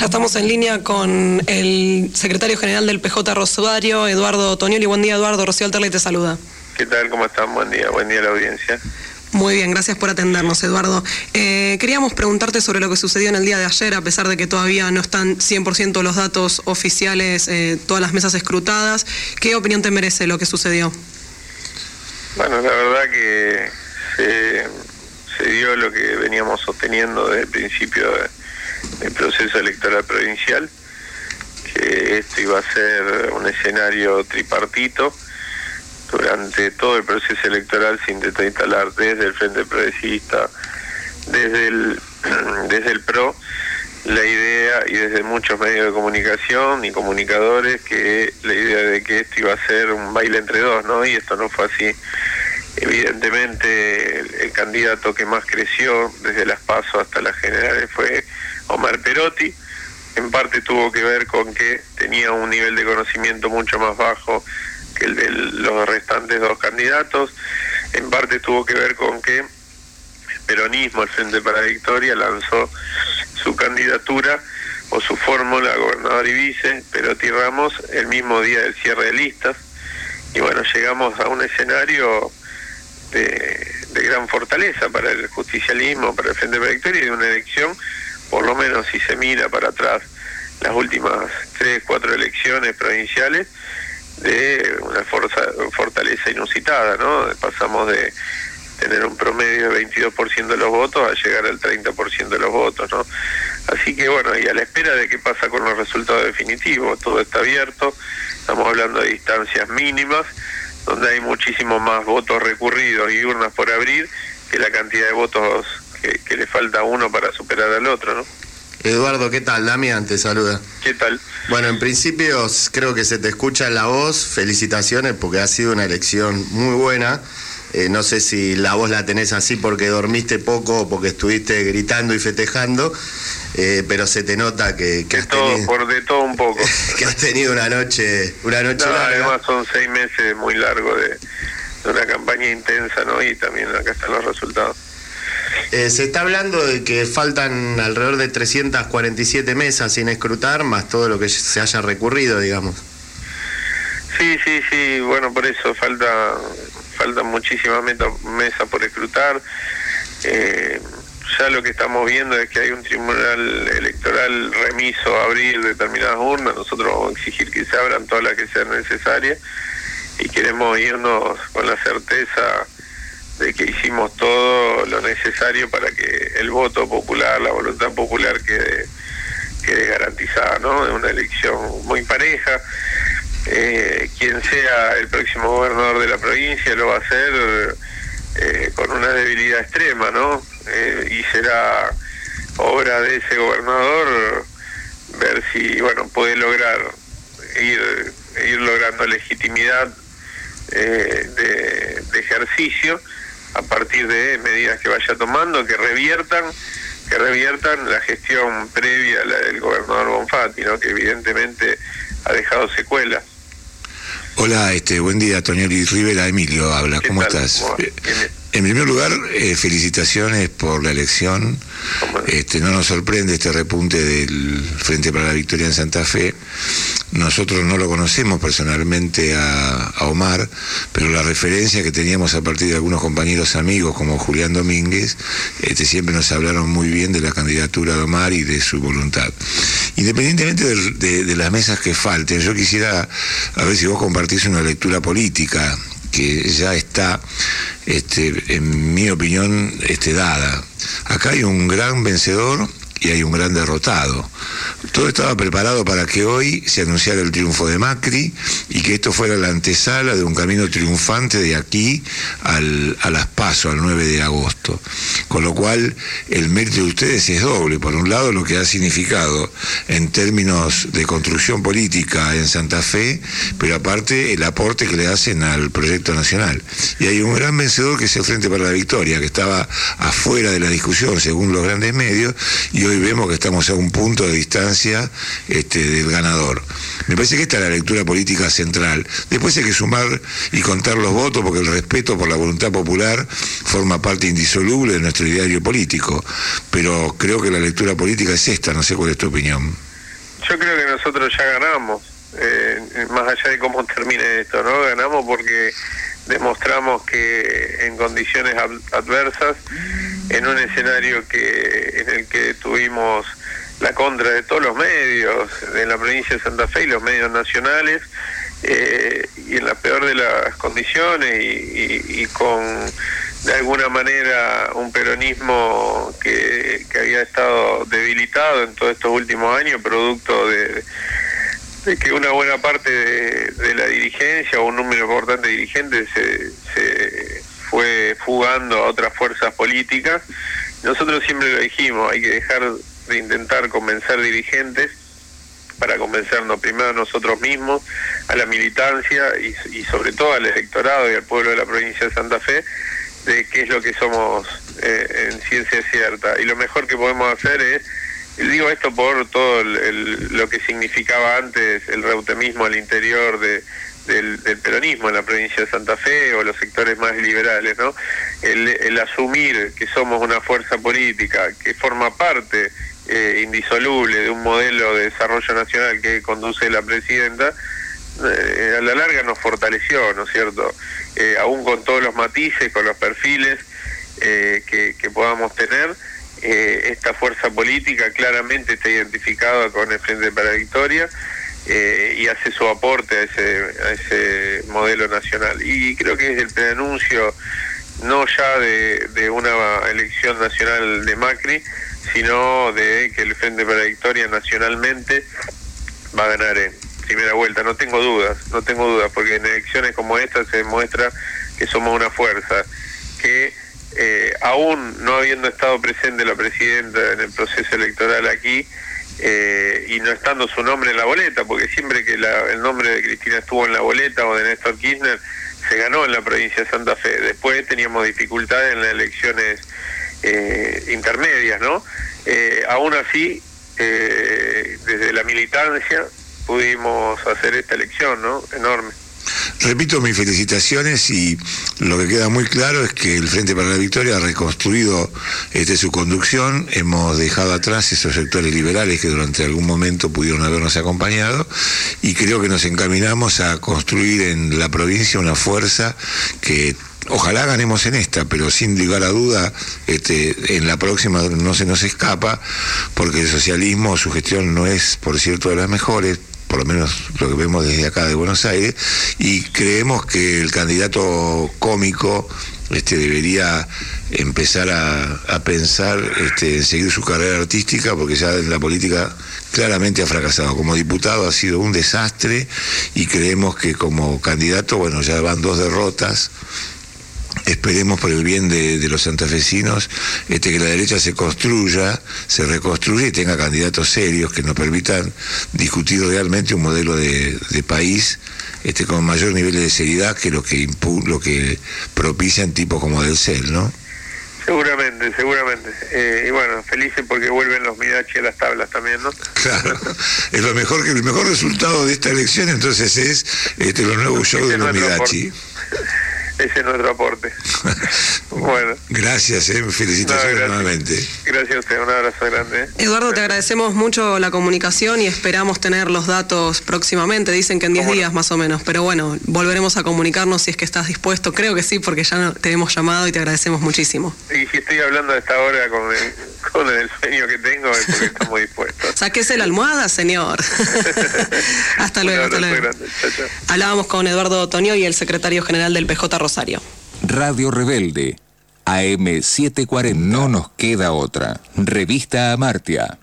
Ya estamos en línea con el secretario general del PJ Rosario, Eduardo Tonioli. Buen día, Eduardo. Rocío Alterley te saluda. ¿Qué tal? ¿Cómo están? Buen día a la audiencia. Muy bien, gracias por atendernos, Eduardo. Queríamos preguntarte sobre lo que sucedió en el día de ayer, a pesar de que todavía no están 100% los datos oficiales, todas las mesas escrutadas. ¿Qué opinión te merece lo que sucedió? Bueno, la verdad que se dio lo que veníamos sosteniendo desde el principio del proceso electoral provincial, que esto iba a ser un escenario tripartito durante todo el proceso electoral. Se intentó instalar desde el Frente Progresista, desde el PRO, la idea, y desde muchos medios de comunicación y comunicadores, que la idea de que esto iba a ser un baile entre dos, ¿no? Y esto no fue así. Evidentemente el candidato que más creció desde las PASO hasta las generales fue Omar Perotti. En parte tuvo que ver con que tenía un nivel de conocimiento mucho más bajo que el de los restantes dos candidatos. En parte tuvo que ver con que el peronismo, el Frente para la Victoria, lanzó su candidatura o su fórmula a gobernador y vice, Perotti y Ramos, el mismo día del cierre de listas. Y bueno, llegamos a un escenario de gran fortaleza para el justicialismo, para el Frente para la Victoria, y de una elección, por lo menos si se mira para atrás las últimas 3, 4 elecciones provinciales, de una fortaleza inusitada, ¿no? Pasamos de tener un promedio de 22% de los votos a llegar al 30% de los votos, ¿no? Así que bueno, y a la espera de qué pasa con los resultados definitivos, todo está abierto, estamos hablando de distancias mínimas, donde hay muchísimos más votos recurridos y urnas por abrir que la cantidad de votos que le falta a uno para superar al otro, ¿no? Eduardo, ¿qué tal? Damián te saluda. ¿Qué tal? Bueno, en principio creo que se te escucha en la voz. Felicitaciones porque ha sido una elección muy buena. No sé si la voz la tenés así porque dormiste poco o porque estuviste gritando y festejando, pero se te nota que has tenido... de todo un poco. Que has tenido una noche larga. Además son 6 meses muy largos de una campaña intensa, ¿no? Y también acá están los resultados. Se está hablando de que faltan alrededor de 347 mesas sin escrutar, más todo lo que se haya recurrido, digamos. Sí, bueno, por eso faltan muchísimas mesas por escrutar. Ya lo que estamos viendo es que hay un tribunal electoral remiso a abrir determinadas urnas. Nosotros vamos a exigir que se abran todas las que sean necesarias y queremos irnos con la certeza de que hicimos todo lo necesario para que el voto popular, la voluntad popular quede garantizada, ¿no? Es una elección muy pareja. Quien sea el próximo gobernador de la provincia lo va a hacer con una debilidad extrema, ¿no? Y será obra de ese gobernador ver si, bueno, puede lograr ir logrando legitimidad de ejercicio a partir de medidas que vaya tomando, que reviertan la gestión previa a la del gobernador Bonfatti, ¿no? Que evidentemente ha dejado secuelas. Hola, buen día, Tonioli. Rivera, Emilio habla. ¿Cómo estás? En primer lugar, felicitaciones por la elección. No nos sorprende este repunte del Frente para la Victoria en Santa Fe. Nosotros no lo conocemos personalmente a Omar, pero la referencia que teníamos a partir de algunos compañeros amigos como Julián Domínguez, siempre nos hablaron muy bien de la candidatura de Omar y de su voluntad. Independientemente de las mesas que falten, yo quisiera a ver si vos compartís una lectura política que ya está, en mi opinión, dada. Acá hay un gran vencedor y hay un gran derrotado. Todo estaba preparado para que hoy se anunciara el triunfo de Macri y que esto fuera la antesala de un camino triunfante de aquí a las PASO, al 9 de agosto. Con lo cual, el mérito de ustedes es doble. Por un lado, lo que ha significado en términos de construcción política en Santa Fe, pero aparte el aporte que le hacen al proyecto nacional. Y hay un gran vencedor que es el Frente para la Victoria, que estaba afuera de la discusión según los grandes medios, y hoy vemos que estamos a un punto de distancia del ganador. Me parece que esta es la lectura política central. Después hay que sumar y contar los votos, porque el respeto por la voluntad popular forma parte indisoluble de nuestro ideario político. Pero creo que la lectura política es esta, no sé cuál es tu opinión. Yo creo que nosotros ya ganamos, más allá de cómo termine esto, ¿no? Ganamos porque demostramos que en condiciones adversas, en un escenario en el que tuvimos la contra de todos los medios de la provincia de Santa Fe y los medios nacionales, y en la peor de las condiciones y con de alguna manera un peronismo que había estado debilitado en todos estos últimos años, producto de que una buena parte de la dirigencia o un número importante de dirigentes se fue fugando a otras fuerzas políticas. Nosotros siempre lo dijimos, hay que dejar de intentar convencer dirigentes para convencernos primero a nosotros mismos, a la militancia y sobre todo al electorado y al pueblo de la provincia de Santa Fe, de qué es lo que somos en ciencia cierta. Y lo mejor que podemos hacer es, digo esto por todo lo que significaba antes el reutemismo al interior del peronismo en la provincia de Santa Fe o los sectores más liberales, ¿no? El asumir que somos una fuerza política que forma parte indisoluble de un modelo de desarrollo nacional que conduce la presidenta, a la larga nos fortaleció, ¿no es cierto? Aún con todos los matices, con los perfiles que podamos tener, esta fuerza política claramente está identificada con el Frente para la Victoria y hace su aporte a ese modelo nacional. Y creo que es el preanuncio no ya de una elección nacional de Macri, sino de que el Frente para la Victoria nacionalmente va a ganar en primera vuelta. No tengo dudas, porque en elecciones como esta se demuestra que somos una fuerza que aún no habiendo estado presente la presidenta en el proceso electoral aquí, y no estando su nombre en la boleta, porque siempre que el nombre de Cristina estuvo en la boleta o de Néstor Kirchner, se ganó en la provincia de Santa Fe. Después teníamos dificultades en las elecciones intermedias, ¿no? Aún así, desde la militancia pudimos hacer esta elección, ¿no? Enorme. Repito mis felicitaciones, y lo que queda muy claro es que el Frente para la Victoria ha reconstruido su conducción. Hemos dejado atrás esos sectores liberales que durante algún momento pudieron habernos acompañado, y creo que nos encaminamos a construir en la provincia una fuerza que ojalá ganemos en esta, pero sin lugar a duda en la próxima no se nos escapa, porque el socialismo, su gestión no es, por cierto, de las mejores, por lo menos lo que vemos desde acá de Buenos Aires, y creemos que el candidato cómico debería empezar a pensar en seguir su carrera artística, porque ya en la política claramente ha fracasado. Como diputado ha sido un desastre, y creemos que como candidato, bueno, ya van 2 derrotas. Esperemos por el bien de los santafesinos que la derecha se reconstruya y tenga candidatos serios que nos permitan discutir realmente un modelo de país con mayor nivel de seriedad que lo que propician tipos como del CEL, ¿no? Seguramente. Y bueno, felices porque vuelven los Midachi a las tablas también, ¿no? Claro, es el mejor resultado de esta elección, entonces es los nuevos shows de los Midachi. Ese es nuestro aporte. Bueno. Gracias, felicitaciones nuevamente. Gracias a usted, un abrazo grande. Eduardo, te agradecemos mucho la comunicación y esperamos tener los datos próximamente. Dicen que en 10 días más o menos, pero bueno, volveremos a comunicarnos si es que estás dispuesto. Creo que sí, porque ya te hemos llamado y te agradecemos muchísimo. Y si estoy hablando a esta hora con el sueño que tengo, es porque estamos dispuestos. Sáquese la almohada, señor. Hasta luego. Chao. Hablábamos con Eduardo Otoño y el secretario general del PJ Rosario. Radio Rebelde, AM 740. No nos queda otra. Revista Amartya.